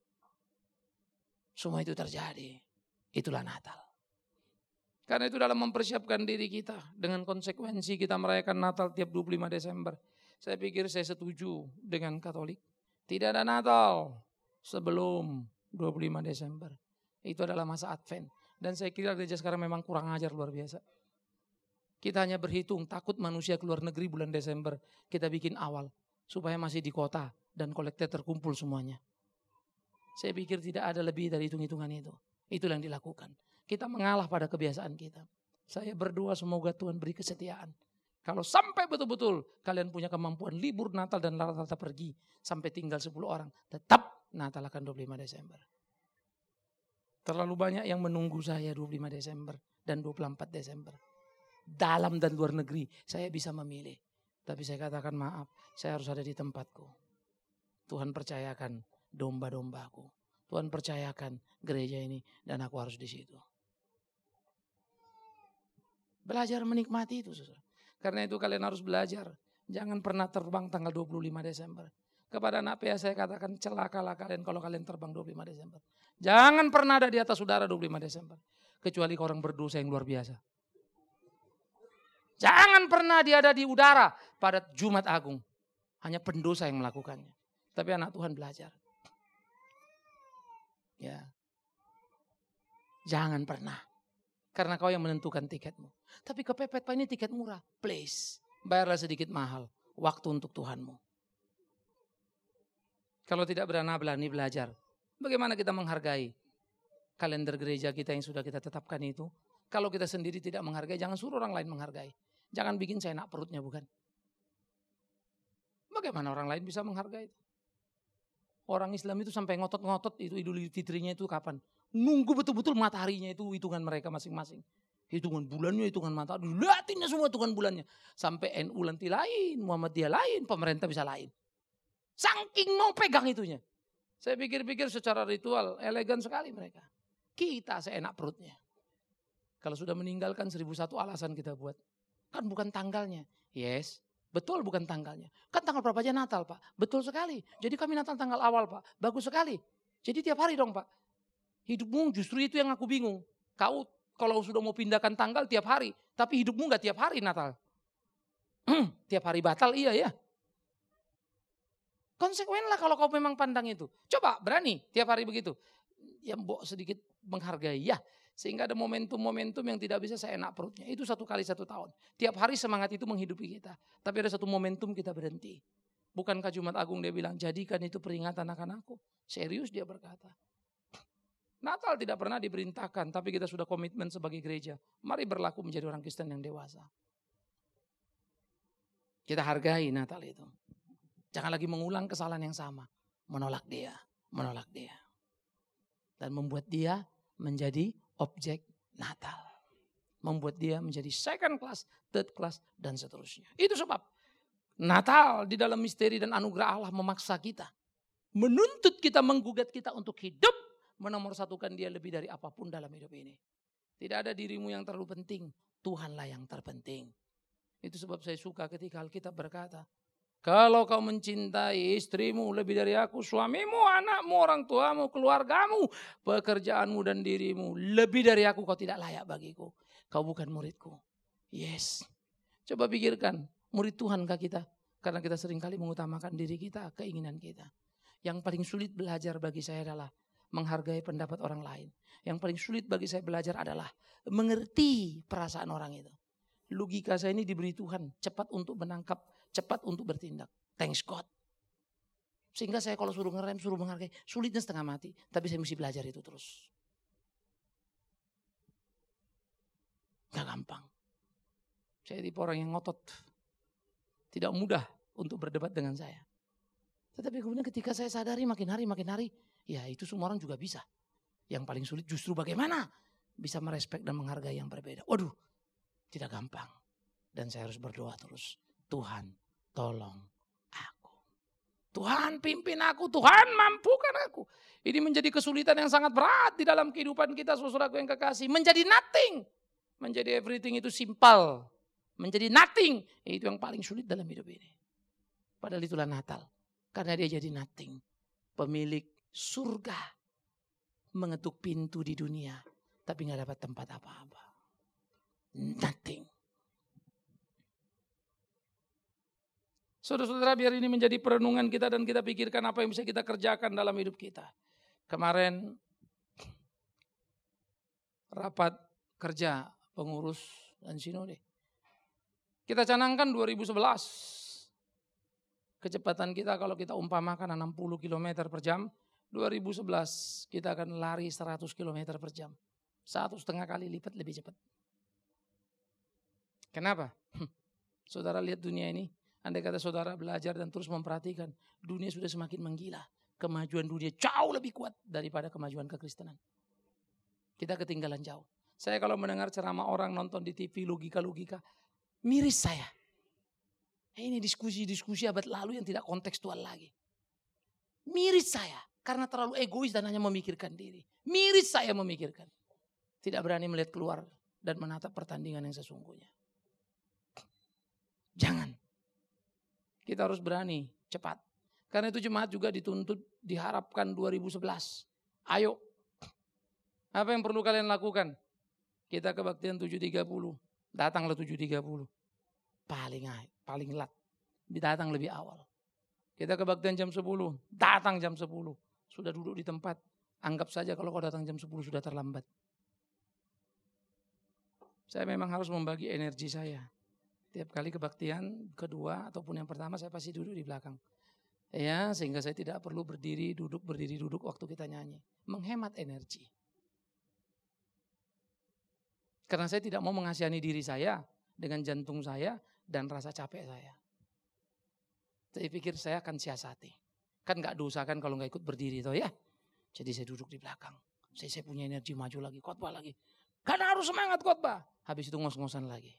Semua itu terjadi. Itulah Natal. Karena itu dalam mempersiapkan diri kita. Dengan konsekuensi kita merayakan Natal tiap dua puluh lima Desember. Saya pikir saya setuju dengan Katolik. Tidak ada Natal sebelum dua puluh lima Desember. Itu adalah masa Advent. Dan saya kira gereja sekarang memang kurang ajar luar biasa. Kita hanya berhitung takut manusia keluar negeri bulan Desember. Kita bikin awal supaya masih di kota dan kolektor terkumpul semuanya. Saya pikir tidak ada lebih dari hitung-hitungan itu. Itulah yang dilakukan. Kita mengalah pada kebiasaan kita. Saya berdoa semoga Tuhan beri kesetiaan. Kalau sampai betul-betul kalian punya kemampuan libur Natal dan rata-rata pergi. Sampai tinggal sepuluh orang. Tetap Natal akan dua puluh lima Desember. Terlalu banyak yang menunggu saya dua puluh lima Desember dan dua puluh empat Desember. Dalam dan luar negeri saya bisa memilih. Tapi saya katakan maaf, saya harus ada di tempatku. Tuhan percayakan domba-dombaku. Tuhan percayakan gereja ini dan aku harus di situ. Belajar menikmati itu, saudara. Karena itu kalian harus belajar. Jangan pernah terbang tanggal dua puluh lima Desember. Kepada anak P A saya katakan celakalah kalian kalau kalian terbang dua puluh lima Desember. Jangan pernah ada di atas udara dua puluh lima Desember. Kecuali orang berdosa yang luar biasa. Jangan pernah dia ada di udara pada Jumat Agung. Hanya pendosa yang melakukannya. Tapi anak Tuhan belajar. Ya. Jangan pernah. Karena kau yang menentukan tiketmu. Tapi kepepet Pak, ini tiket murah. Please. Bayarlah sedikit mahal. Waktu untuk Tuhanmu. Kalau tidak berani-berani belajar. Bagaimana kita menghargai kalender gereja kita yang sudah kita tetapkan itu. Kalau kita sendiri tidak menghargai, jangan suruh orang lain menghargai. Jangan bikin saya enak perutnya, bukan. Bagaimana orang lain bisa menghargai itu? Orang Islam itu sampai ngotot-ngotot itu Idul Fitrinya itu kapan? Nunggu betul-betul mataharinya itu hitungan mereka masing-masing. Hitungan bulannya, hitungan matahari. Lihatinnya semua hitungan bulannya. Sampai N U nanti lain, Muhammadiyah lain, pemerintah bisa lain. Saking mau pegang itunya. Saya pikir-pikir secara ritual, elegan sekali mereka. Kita seenak perutnya. Kalau sudah meninggalkan seribu satu alasan kita buat. Kan bukan tanggalnya. Yes, betul bukan tanggalnya. Kan tanggal berapa aja Natal Pak? Betul sekali. Jadi kami Natal tanggal awal Pak. Bagus sekali. Jadi tiap hari dong Pak. Hidupmu justru itu yang aku bingung. Kau kalau sudah mau pindahkan tanggal tiap hari. Tapi hidupmu gak tiap hari Natal. Tiap hari batal iya ya. Konsekuenlah kalau kau memang pandang itu. Coba berani tiap hari begitu. Ya mbok sedikit menghargai ya. Sehingga ada momentum-momentum yang tidak bisa saya enak perutnya. Itu satu kali satu tahun. Tiap hari semangat itu menghidupi kita. Tapi ada satu momentum kita berhenti. Bukankah Jumat Agung dia bilang jadikan itu peringatan akan aku. Serius dia berkata. Natal tidak pernah diperintahkan. Tapi kita sudah komitmen sebagai gereja. Mari berlaku menjadi orang Kristen yang dewasa. Kita hargai Natal itu. Jangan lagi mengulang kesalahan yang sama. Menolak dia. Menolak dia. Dan membuat dia menjadi objek Natal. Membuat dia menjadi second class, third class, dan seterusnya. Itu sebab Natal di dalam misteri dan anugerah Allah memaksa kita. Menuntut kita, menggugat kita untuk hidup. Menomorsatukan dia lebih dari apapun dalam hidup ini. Tidak ada dirimu yang terlalu penting. Tuhanlah yang terpenting. Itu sebab saya suka ketika Alkitab berkata. Kalau kau mencintai istrimu lebih dari aku, suamimu, anakmu, orang tuamu, keluargamu, pekerjaanmu dan dirimu lebih dari aku, kau tidak layak bagiku. Kau bukan muridku. Yes. Coba pikirkan, murid Tuhankah kita? Karena kita seringkali mengutamakan diri kita, keinginan kita. Yang paling sulit belajar bagi saya adalah menghargai pendapat orang lain. Yang paling sulit bagi saya belajar adalah mengerti perasaan orang itu. Logika saya ini diberi Tuhan, cepat untuk menangkap, cepat untuk bertindak. Thanks God. Sehingga saya kalau suruh ngerem, suruh menghargai, sulitnya setengah mati. Tapi saya mesti belajar itu terus. Gak gampang. Saya tipe orang yang ngotot. Tidak mudah untuk berdebat dengan saya. Tetapi kemudian ketika saya sadari makin hari, makin hari, ya itu semua orang juga bisa. Yang paling sulit justru bagaimana bisa merespek dan menghargai yang berbeda. Waduh. Tidak gampang. Dan saya harus berdoa terus. Tuhan tolong aku. Tuhan pimpin aku. Tuhan mampukan aku. Ini menjadi kesulitan yang sangat berat di dalam kehidupan kita saudaraku yang kekasih. Menjadi nothing. Menjadi everything itu simple. Menjadi nothing. Itu yang paling sulit dalam hidup ini. Padahal itulah Natal. Karena dia jadi nothing. Pemilik surga. Mengetuk pintu di dunia. Tapi gak dapat tempat apa-apa. Nothing. Saudara-saudara, biar ini menjadi perenungan kita dan kita pikirkan apa yang bisa kita kerjakan dalam hidup kita. Kemarin rapat kerja pengurus dan sinode. Kita canangkan dua ribu sebelas. Kecepatan kita kalau kita umpamakan enam puluh kilometer per jam. dua ribu sebelas kita akan lari seratus kilometer per jam. Satu setengah kali lipat lebih cepat. Kenapa? Saudara lihat dunia ini. Andai kata saudara belajar dan terus memperhatikan. Dunia sudah semakin menggila. Kemajuan dunia jauh lebih kuat daripada kemajuan kekristenan. Kita ketinggalan jauh. Saya kalau mendengar ceramah orang nonton di T V logika-logika, miris saya. Ini diskusi-diskusi abad lalu yang tidak kontekstual lagi. Miris saya karena terlalu egois dan hanya memikirkan diri. Miris saya memikirkan. Tidak berani melihat keluar dan menatap pertandingan yang sesungguhnya. Jangan. Kita harus berani, cepat. Karena itu jemaat juga dituntut, diharapkan dua ribu sebelas. Ayo. Apa yang perlu kalian lakukan? Kita kebaktian tujuh tiga puluh. Datanglah tujuh tiga puluh. Paling paling lat. Datang lebih awal. Kita kebaktian jam sepuluh. Datang jam sepuluh. Sudah duduk di tempat. Anggap saja kalau kau datang jam sepuluh sudah terlambat. Saya memang harus membagi energi saya. Tiap kali kebaktian kedua ataupun yang pertama saya pasti duduk di belakang. Ya, sehingga saya tidak perlu berdiri, duduk, berdiri, duduk waktu kita nyanyi. Menghemat energi. Karena saya tidak mau mengasihani diri saya dengan jantung saya dan rasa capek saya. Saya pikir saya akan siasati. Kan gak dosa kan kalau gak ikut berdiri toh ya. Jadi saya duduk di belakang. Saya, saya punya energi maju lagi, khotbah lagi. Karena harus semangat khotbah. Habis itu ngos-ngosan lagi.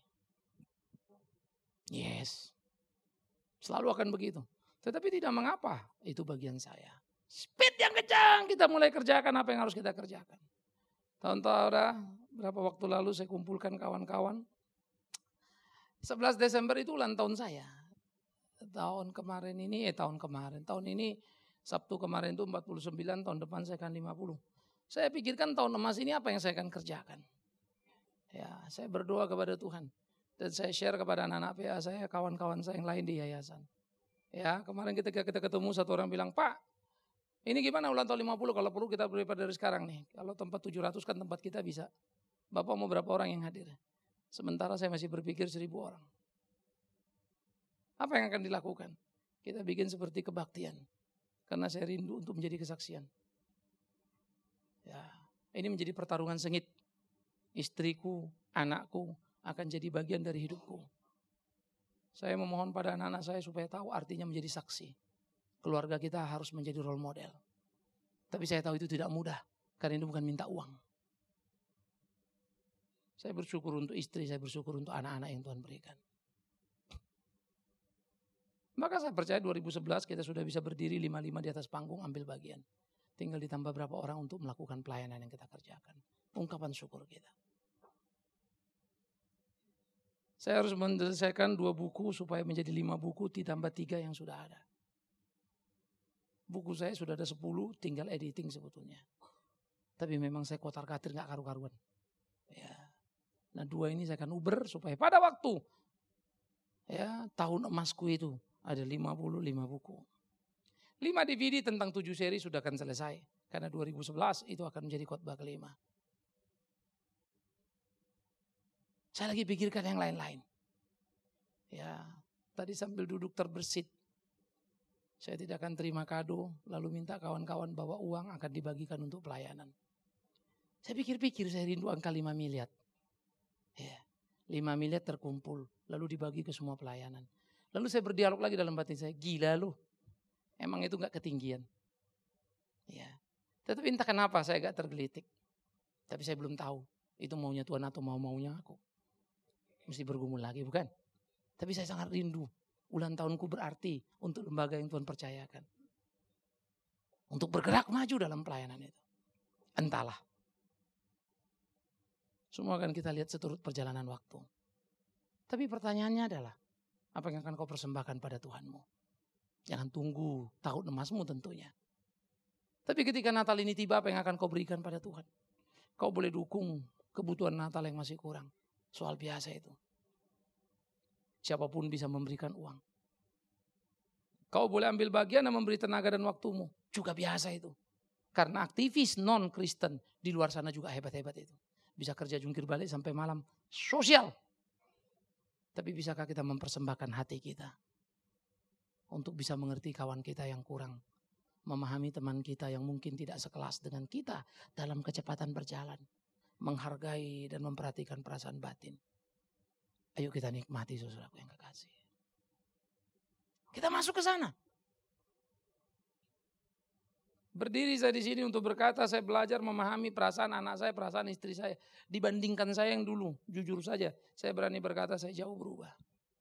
Yes. Selalu akan begitu. Tetapi tidak mengapa. Itu bagian saya. Speed yang kencang. Kita mulai kerjakan apa yang harus kita kerjakan. Tahun-tahun berapa waktu lalu saya kumpulkan kawan-kawan. sebelas Desember itu ulang tahun saya. Tahun kemarin ini, eh tahun kemarin. Tahun ini Sabtu kemarin itu empat puluh sembilan, tahun depan saya akan lima puluh. Saya pikirkan tahun emas ini apa yang saya akan kerjakan. Ya, saya berdoa kepada Tuhan. Dan saya share kepada anak-anak P A saya, kawan-kawan saya yang lain di yayasan. Ya, kemarin ketika kita ketemu satu orang bilang, Pak, ini gimana ulang tahun lima puluh, kalau perlu kita beri pada dari sekarang nih. Kalau tempat tujuh ratus kan tempat kita bisa. Bapak mau berapa orang yang hadir? Sementara saya masih berpikir seribu orang. Apa yang akan dilakukan? Kita bikin seperti kebaktian. Karena saya rindu untuk menjadi kesaksian. Ya, ini menjadi pertarungan sengit. Istriku, anakku akan jadi bagian dari hidupku. Saya memohon pada anak-anak saya supaya tahu artinya menjadi saksi. Keluarga kita harus menjadi role model. Tapi saya tahu itu tidak mudah. Karena itu bukan minta uang. Saya bersyukur untuk istri, saya bersyukur untuk anak-anak yang Tuhan berikan. Maka saya percaya dua ribu sebelas kita sudah bisa berdiri lima lima di atas panggung ambil bagian. Tinggal ditambah berapa orang untuk melakukan pelayanan yang kita kerjakan. Ungkapan syukur kita. Saya harus menyelesaikan dua buku supaya menjadi lima buku ditambah tiga yang sudah ada. Buku saya sudah ada sepuluh, tinggal editing sebetulnya. Tapi memang saya kotar-katir gak karu-karuan. Ya. Nah dua ini saya akan uber supaya pada waktu ya tahun emasku itu ada lima puluh lima buku. lima D V D tentang tujuh seri sudah akan selesai. Karena dua ribu sebelas itu akan menjadi khotbah kelima. Saya lagi pikirkan yang lain-lain. Ya, tadi sambil duduk terbersit. Saya tidak akan terima kado, lalu minta kawan-kawan bawa uang akan dibagikan untuk pelayanan. Saya pikir-pikir saya rindu angka lima miliar. Ya, lima miliar terkumpul, lalu dibagi ke semua pelayanan. Lalu saya berdialog lagi dalam batin saya, gila lu, emang itu gak ketinggian. Ya, tetapi entah kenapa saya gak tergelitik. Tapi saya belum tahu, itu maunya Tuhan atau mau-maunya aku. Mesti bergumul lagi, bukan? Tapi saya sangat rindu. Ulang tahunku berarti untuk lembaga yang Tuhan percayakan. Untuk bergerak maju dalam pelayanan itu. Entahlah. Semua akan kita lihat seturut perjalanan waktu. Tapi pertanyaannya adalah, apa yang akan kau persembahkan pada Tuhanmu? Jangan tunggu tahun emasmu tentunya. Tapi ketika Natal ini tiba, apa yang akan kau berikan pada Tuhan? Kau boleh dukung kebutuhan Natal yang masih kurang. Soal biasa itu. Siapapun bisa memberikan uang. Kau boleh ambil bagian dan memberi tenaga dan waktumu. Juga biasa itu. Karena aktivis non-Kristen di luar sana juga hebat-hebat itu. Bisa kerja jungkir balik sampai malam. Sosial. Tapi bisakah kita mempersembahkan hati kita. Untuk bisa mengerti kawan kita yang kurang. Memahami teman kita yang mungkin tidak sekelas dengan kita. Dalam kecepatan berjalan. Menghargai dan memperhatikan perasaan batin. Ayo kita nikmati saudaraku yang kekasih. Kita masuk ke sana. Berdiri saya di sini untuk berkata, saya belajar memahami perasaan anak saya, perasaan istri saya. Dibandingkan saya yang dulu, jujur saja, saya berani berkata saya jauh berubah.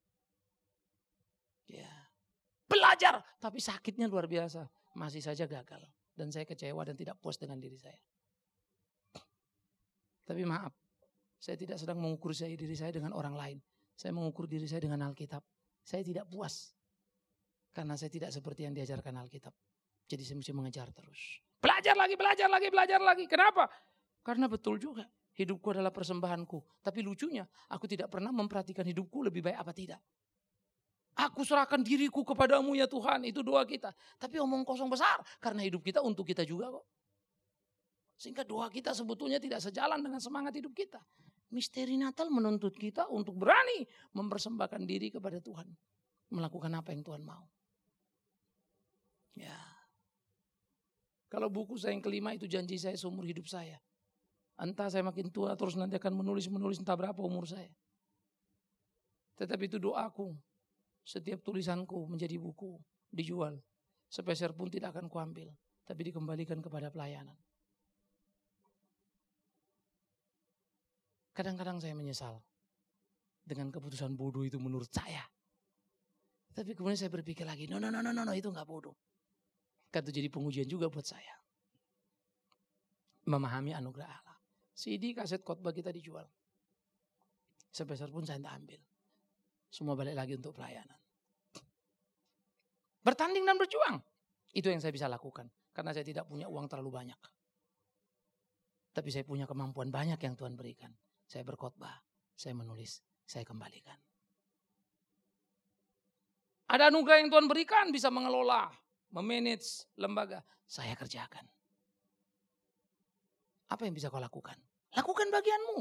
Ya. Belajar, tapi sakitnya luar biasa. Masih saja gagal. Dan saya kecewa dan tidak puas dengan diri saya. Tapi maaf, saya tidak sedang mengukur saya, diri saya dengan orang lain. Saya mengukur diri saya dengan Alkitab. Saya tidak puas. Karena saya tidak seperti yang diajarkan Alkitab. Jadi saya mesti mengejar terus. Belajar lagi, belajar lagi, belajar lagi. Kenapa? Karena betul juga. Hidupku adalah persembahanku. Tapi lucunya, aku tidak pernah memperhatikan hidupku lebih baik apa tidak. Aku serahkan diriku kepadamu ya Tuhan. Itu doa kita. Tapi omong kosong besar. Karena hidup kita untuk kita juga kok. Sehingga doa kita sebetulnya tidak sejalan dengan semangat hidup kita. Misteri Natal menuntut kita untuk berani mempersembahkan diri kepada Tuhan. Melakukan apa yang Tuhan mau. Ya. Kalau buku saya yang kelima itu janji saya seumur hidup saya. Entah saya makin tua terus nanti akan menulis-menulis entah berapa umur saya. Tetapi itu doaku. Setiap tulisanku menjadi buku. Dijual. Sepeser pun tidak akan kuambil. Tapi dikembalikan kepada pelayanan. Kadang-kadang saya menyesal dengan keputusan bodoh itu menurut saya. Tapi kemudian saya berpikir lagi, no, no, no, no, no, itu gak bodoh. Kan itu jadi pengujian juga buat saya. Memahami anugerah Allah. C D, kaset khotbah kita dijual. Sepeser pun saya tak ambil. Semua balik lagi untuk pelayanan. Bertanding dan berjuang. Itu yang saya bisa lakukan. Karena saya tidak punya uang terlalu banyak. Tapi saya punya kemampuan banyak yang Tuhan berikan. Saya berkhotbah, saya menulis, saya kembalikan. Ada anugerah yang Tuhan berikan, bisa mengelola, memanage lembaga. Saya kerjakan. Apa yang bisa kau lakukan? Lakukan bagianmu.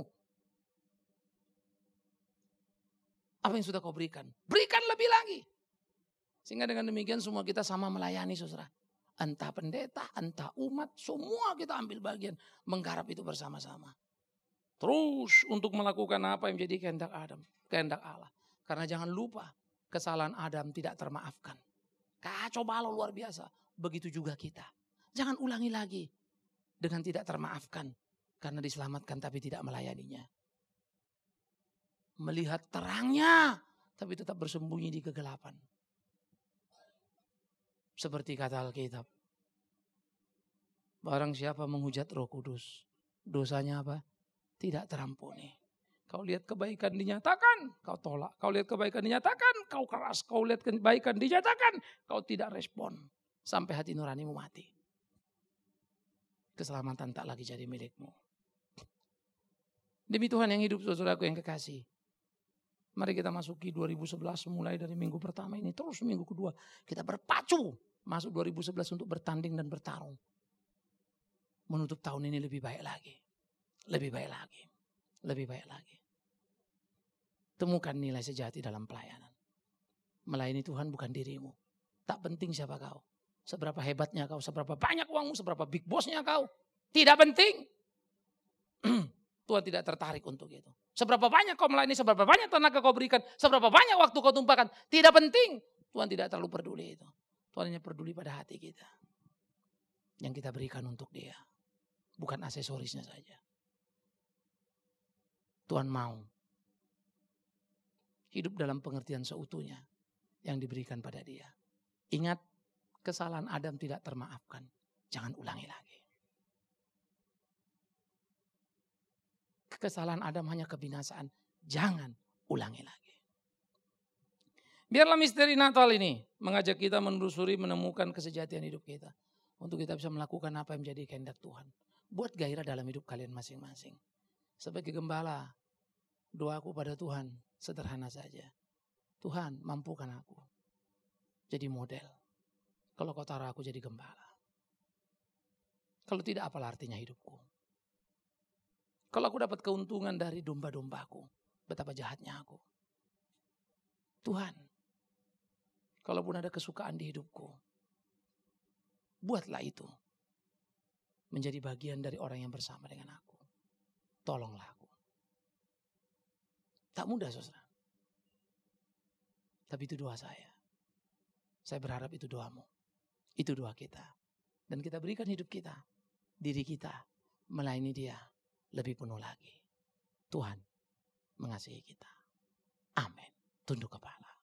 Apa yang sudah kau berikan? Berikan lebih lagi. Sehingga dengan demikian semua kita sama melayani, saudara. Entah pendeta, entah umat, semua kita ambil bagian. Menggarap itu bersama-sama. Terus untuk melakukan apa yang menjadi kehendak Adam, kehendak Allah. Karena jangan lupa, kesalahan Adam tidak termaafkan. Kacau balau luar biasa. Begitu juga kita. Jangan ulangi lagi dengan tidak termaafkan. Karena diselamatkan tapi tidak melayaninya. Melihat terangnya, tapi tetap bersembunyi di kegelapan. Seperti kata Alkitab. Barang siapa menghujat Roh Kudus, dosanya apa? Tidak terampuni. Kau lihat kebaikan dinyatakan, kau tolak. Kau lihat kebaikan dinyatakan, kau keras. Kau lihat kebaikan dinyatakan, kau tidak respon. Sampai hati nuranimu mati. Keselamatan tak lagi jadi milikmu. Demi Tuhan yang hidup, saudaraku yang kekasih. Mari kita masuki dua ribu sebelas mulai dari minggu pertama ini. Terus minggu kedua kita berpacu. Masuk dua ribu sebelas untuk bertanding dan bertarung. Menutup tahun ini lebih baik lagi. Lebih baik lagi. Lebih baik lagi. Temukan nilai sejati dalam pelayanan. Melayani Tuhan bukan dirimu. Tak penting siapa kau. Seberapa hebatnya kau. Seberapa banyak uangmu. Seberapa big bossnya kau. Tidak penting. Tuhan tidak tertarik untuk itu. Seberapa banyak kau melayani. Seberapa banyak tenaga kau berikan. Seberapa banyak waktu kau tumpahkan. Tidak penting. Tuhan tidak terlalu peduli itu. Tuhan hanya peduli pada hati kita. Yang kita berikan untuk dia. Bukan aksesorisnya saja. Tuhan mau hidup dalam pengertian seutuhnya yang diberikan pada dia. Ingat, kesalahan Adam tidak termaafkan. Jangan ulangi lagi. Kesalahan Adam hanya kebinasaan. Jangan ulangi lagi. Biarlah misteri Natal ini mengajak kita menelusuri, menemukan kesejatian hidup kita. Untuk kita bisa melakukan apa yang menjadi kehendak Tuhan. Buat gairah dalam hidup kalian masing-masing. Sebagai gembala, doaku pada Tuhan sederhana saja. Tuhan, mampukan aku jadi model. Kalau kau taruh aku jadi gembala. Kalau tidak, apalah artinya hidupku. Kalau aku dapat keuntungan dari domba-dombaku, betapa jahatnya aku. Tuhan, kalaupun ada kesukaan di hidupku, buatlah itu menjadi bagian dari orang yang bersama dengan aku. Tolonglah aku. Tak mudah, saudara. Tapi itu doa saya. Saya berharap itu doamu. Itu doa kita. Dan kita berikan hidup kita, diri kita, melayani dia lebih penuh lagi. Tuhan mengasihi kita. Amin. Tunduk kepala.